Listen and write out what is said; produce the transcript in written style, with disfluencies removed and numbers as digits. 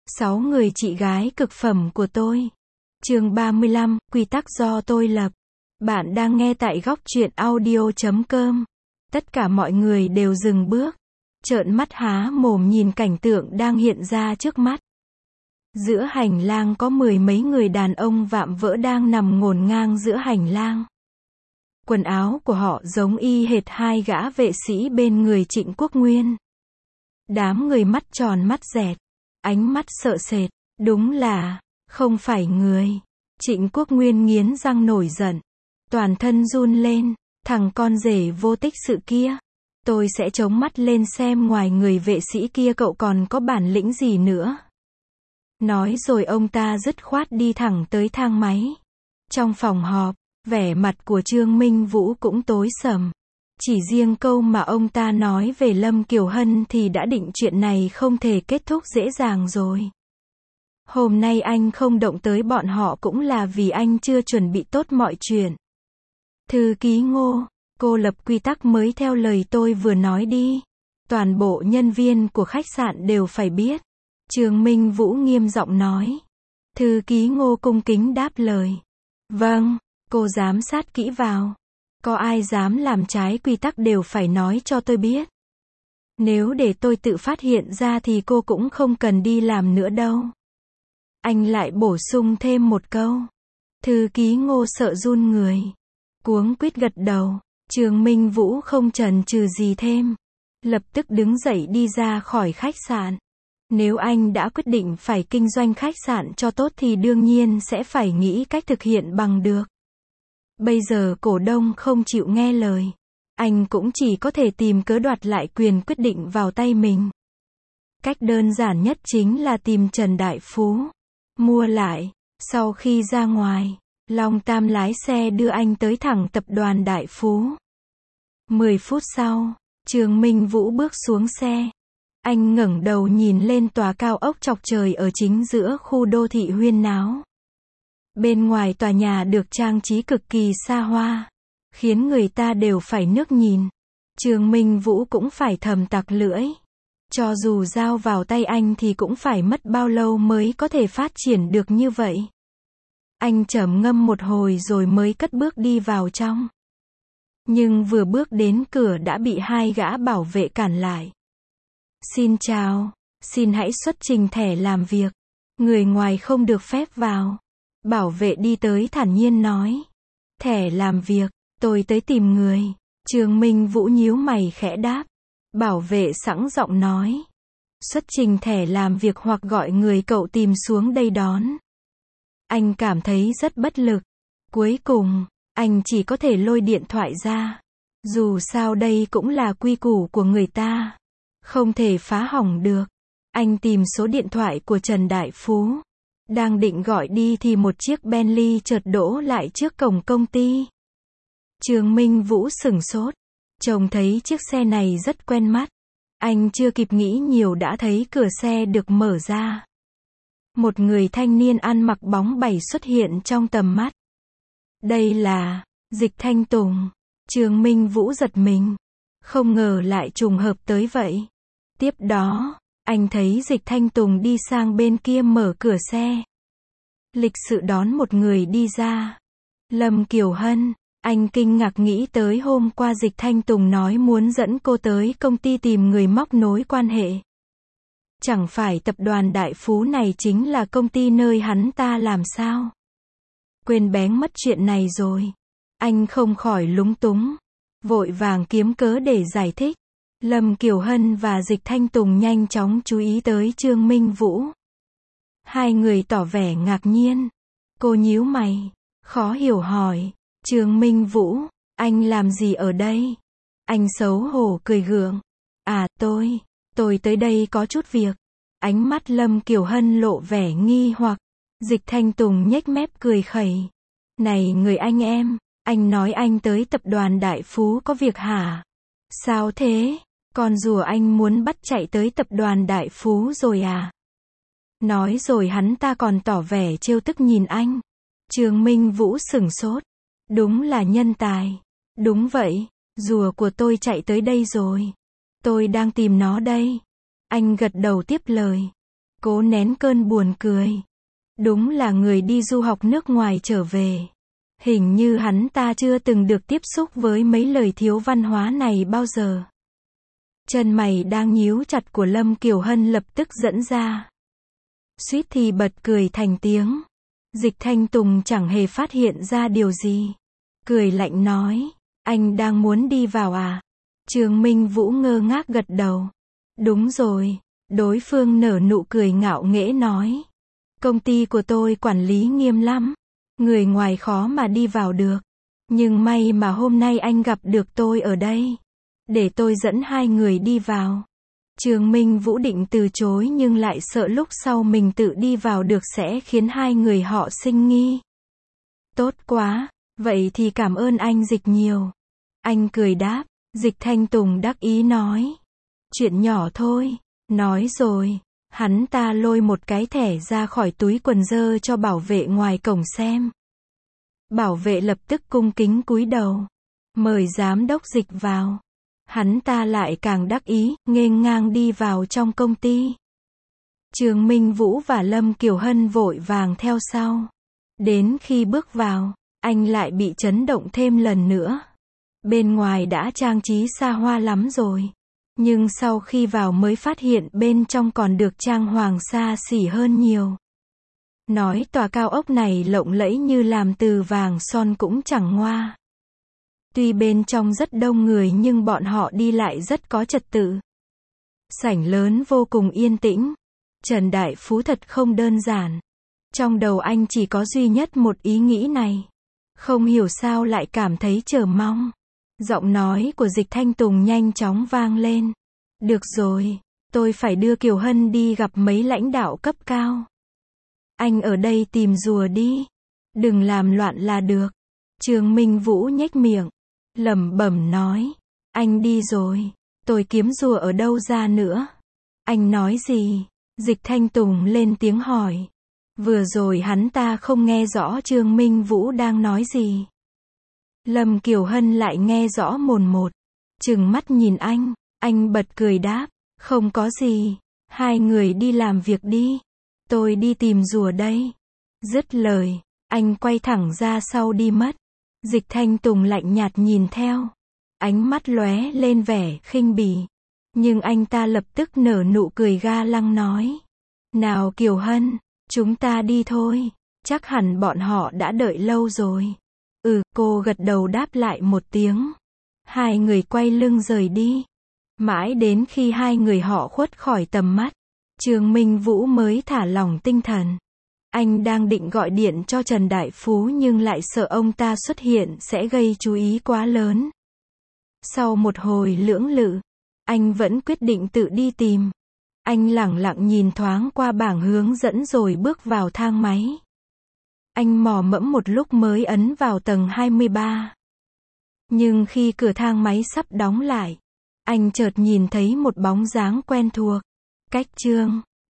6 người chị gái cực phẩm của tôi. Chương 35, quy tắc do tôi lập. Bạn đang nghe tại góc truyện audio.com. Tất cả mọi người đều dừng bước, trợn mắt há mồm nhìn cảnh tượng đang hiện ra trước mắt. Giữa hành lang có 10 mấy người đàn ông vạm vỡ đang nằm ngổn ngang giữa hành lang. Quần áo của họ giống y hệt hai gã vệ sĩ bên người Trịnh Quốc Nguyên. Đám người mắt tròn mắt dẹt, ánh mắt sợ sệt, đúng là không phải người. Trịnh Quốc Nguyên nghiến răng nổi giận, toàn thân run lên, thằng con rể vô tích sự kia. Tôi sẽ chống mắt lên xem ngoài người vệ sĩ kia cậu còn có bản lĩnh gì nữa. Nói rồi ông ta dứt khoát đi thẳng tới thang máy. Trong phòng họp, vẻ mặt của Trương Minh Vũ cũng tối sầm. Chỉ riêng câu mà ông ta nói về Lâm Kiều Hân thì đã định chuyện này không thể kết thúc dễ dàng rồi. Hôm nay anh không động tới bọn họ cũng là vì anh chưa chuẩn bị tốt mọi chuyện. Thư ký Ngô, cô lập quy tắc mới theo lời tôi vừa nói đi. Toàn bộ nhân viên của khách sạn đều phải biết. Trương Minh Vũ nghiêm giọng nói. Thư ký Ngô cung kính đáp lời. Vâng, cô giám sát kỹ vào. Có ai dám làm trái quy tắc đều phải nói cho tôi biết. Nếu để tôi tự phát hiện ra thì cô cũng không cần đi làm nữa đâu. Anh lại bổ sung thêm một câu. Thư ký Ngô sợ run người, cuống quýt gật đầu. Trương Minh Vũ không chần chừ gì thêm, lập tức đứng dậy đi ra khỏi khách sạn. Nếu anh đã quyết định phải kinh doanh khách sạn cho tốt thì đương nhiên sẽ phải nghĩ cách thực hiện bằng được. Bây giờ cổ đông không chịu nghe lời, anh cũng chỉ có thể tìm cớ đoạt lại quyền quyết định vào tay mình. Cách đơn giản nhất chính là tìm Trần Đại Phú, mua lại. Sau khi ra ngoài, Long Tam lái xe đưa anh tới thẳng tập đoàn Đại Phú. 10 phút sau, Trương Minh Vũ bước xuống xe. Anh ngẩng đầu nhìn lên tòa cao ốc chọc trời ở chính giữa khu đô thị huyên náo. Bên ngoài tòa nhà được trang trí cực kỳ xa hoa, khiến người ta đều phải ngước nhìn. Trương Minh Vũ cũng phải thầm tặc lưỡi. Cho dù giao vào tay anh thì cũng phải mất bao lâu mới có thể phát triển được như vậy. Anh trầm ngâm một hồi rồi mới cất bước đi vào trong. Nhưng vừa bước đến cửa đã bị hai gã bảo vệ cản lại. Xin chào, xin hãy xuất trình thẻ làm việc. Người ngoài không được phép vào. Bảo vệ đi tới thản nhiên nói. Thẻ làm việc, tôi tới tìm người. Trương Minh Vũ nhíu mày khẽ đáp. Bảo vệ sẵn giọng nói. Xuất trình thẻ làm việc hoặc gọi người cậu tìm xuống đây đón. Anh cảm thấy rất bất lực. Cuối cùng, anh chỉ có thể lôi điện thoại ra. Dù sao đây cũng là quy củ của người ta, không thể phá hỏng được. Anh tìm số điện thoại của Trần Đại Phú. Đang định gọi đi thì một chiếc Bentley chợt đỗ lại trước cổng công ty. Trương Minh Vũ sửng sốt. Trông thấy chiếc xe này rất quen mắt. Anh chưa kịp nghĩ nhiều đã thấy cửa xe được mở ra. Một người thanh niên ăn mặc bóng bẩy xuất hiện trong tầm mắt. Đây là Dịch Thanh Tùng. Trương Minh Vũ giật mình. Không ngờ lại trùng hợp tới vậy. Tiếp đó, anh thấy Dịch Thanh Tùng đi sang bên kia mở cửa xe. Lịch sự đón một người đi ra. Lâm Kiều Hân. Anh kinh ngạc nghĩ tới hôm qua Dịch Thanh Tùng nói muốn dẫn cô tới công ty tìm người móc nối quan hệ. Chẳng phải tập đoàn Đại Phú này chính là công ty nơi hắn ta làm sao? Quên béng mất chuyện này rồi. Anh không khỏi lúng túng, vội vàng kiếm cớ để giải thích. Lâm Kiều Hân và Dịch Thanh Tùng nhanh chóng chú ý tới Trương Minh Vũ. Hai người tỏ vẻ ngạc nhiên. Cô nhíu mày, khó hiểu hỏi. Trương Minh Vũ, anh làm gì ở đây? Anh xấu hổ cười gượng. À tôi tới đây có chút việc. Ánh mắt Lâm Kiều Hân lộ vẻ nghi hoặc. Dịch Thanh Tùng nhếch mép cười khẩy. Này người anh em, anh nói anh tới tập đoàn Đại Phú có việc hả? Sao thế? Con rùa anh muốn bắt chạy tới tập đoàn Đại Phú rồi à? Nói rồi hắn ta còn tỏ vẻ trêu tức nhìn anh. Trương Minh Vũ sửng sốt. Đúng là nhân tài. Đúng vậy, rùa của tôi chạy tới đây rồi. Tôi đang tìm nó đây. Anh gật đầu tiếp lời. cố nén cơn buồn cười. Đúng là người đi du học nước ngoài trở về. Hình như hắn ta chưa từng được tiếp xúc với mấy lời thiếu văn hóa này bao giờ. Chân mày đang nhíu chặt của Lâm Kiều Hân lập tức giãn ra. Suýt thì bật cười thành tiếng. Dịch Thanh Tùng chẳng hề phát hiện ra điều gì. Cười lạnh nói, anh đang muốn đi vào à? Trương Minh Vũ ngơ ngác gật đầu. Đúng rồi. Đối phương nở nụ cười ngạo nghễ nói. Công ty của tôi quản lý nghiêm lắm. Người ngoài khó mà đi vào được. Nhưng may mà hôm nay anh gặp được tôi ở đây. Để tôi dẫn hai người đi vào. Trương Minh Vũ định từ chối nhưng lại sợ lúc sau mình tự đi vào được sẽ khiến hai người họ sinh nghi. Tốt quá, vậy thì cảm ơn anh Dịch nhiều. Anh cười đáp, Dịch Thanh Tùng đắc ý nói. Chuyện nhỏ thôi, nói rồi. Hắn ta lôi một cái thẻ ra khỏi túi quần giơ cho bảo vệ ngoài cổng xem. Bảo vệ lập tức cung kính cúi đầu. Mời giám đốc Dịch vào. Hắn ta lại càng đắc ý, nghênh ngang đi vào trong công ty. Trương Minh Vũ và Lâm Kiều Hân vội vàng theo sau. Đến khi bước vào, anh lại bị chấn động thêm lần nữa. Bên ngoài đã trang trí xa hoa lắm rồi. Nhưng sau khi vào mới phát hiện bên trong còn được trang hoàng xa xỉ hơn nhiều. Nói tòa cao ốc này lộng lẫy như làm từ vàng son cũng chẳng ngoa. Tuy bên trong rất đông người nhưng bọn họ đi lại rất có trật tự. Sảnh lớn vô cùng yên tĩnh. Trần Đại Phú thật không đơn giản. Trong đầu anh chỉ có duy nhất một ý nghĩ này. Không hiểu sao lại cảm thấy chờ mong. Giọng nói của Dịch Thanh Tùng nhanh chóng vang lên. Được rồi, tôi phải đưa Kiều Hân đi gặp mấy lãnh đạo cấp cao. Anh ở đây tìm rùa đi. Đừng làm loạn là được. Trương Minh Vũ nhếch miệng. Lẩm bẩm nói. Anh đi rồi. Tôi kiếm rùa ở đâu ra nữa? Anh nói gì? Dịch Thanh Tùng lên tiếng hỏi. Vừa rồi hắn ta không nghe rõ Trương Minh Vũ đang nói gì. Lâm Kiều Hân lại nghe rõ mồn một. Trừng mắt nhìn anh bật cười đáp. Không có gì. Hai người đi làm việc đi. Tôi đi tìm rùa đây. Dứt lời, anh quay thẳng ra sau đi mất. Dịch Thanh Tùng lạnh nhạt nhìn theo. Ánh mắt lóe lên vẻ khinh bỉ. Nhưng anh ta lập tức nở nụ cười ga lăng nói. Nào Kiều Hân, chúng ta đi thôi. Chắc hẳn bọn họ đã đợi lâu rồi. Cô gật đầu đáp lại một tiếng. Hai người quay lưng rời đi. Mãi đến khi hai người họ khuất khỏi tầm mắt, Trương Minh Vũ mới thả lỏng tinh thần. Anh đang định gọi điện cho Trần Đại Phú nhưng lại sợ ông ta xuất hiện sẽ gây chú ý quá lớn. Sau một hồi lưỡng lự, anh vẫn quyết định tự đi tìm. Anh lẳng lặng nhìn thoáng qua bảng hướng dẫn rồi bước vào thang máy. Anh mò mẫm một lúc mới ấn vào tầng 23. Nhưng khi cửa thang máy sắp đóng lại, anh chợt nhìn thấy một bóng dáng quen thuộc. Cách Trương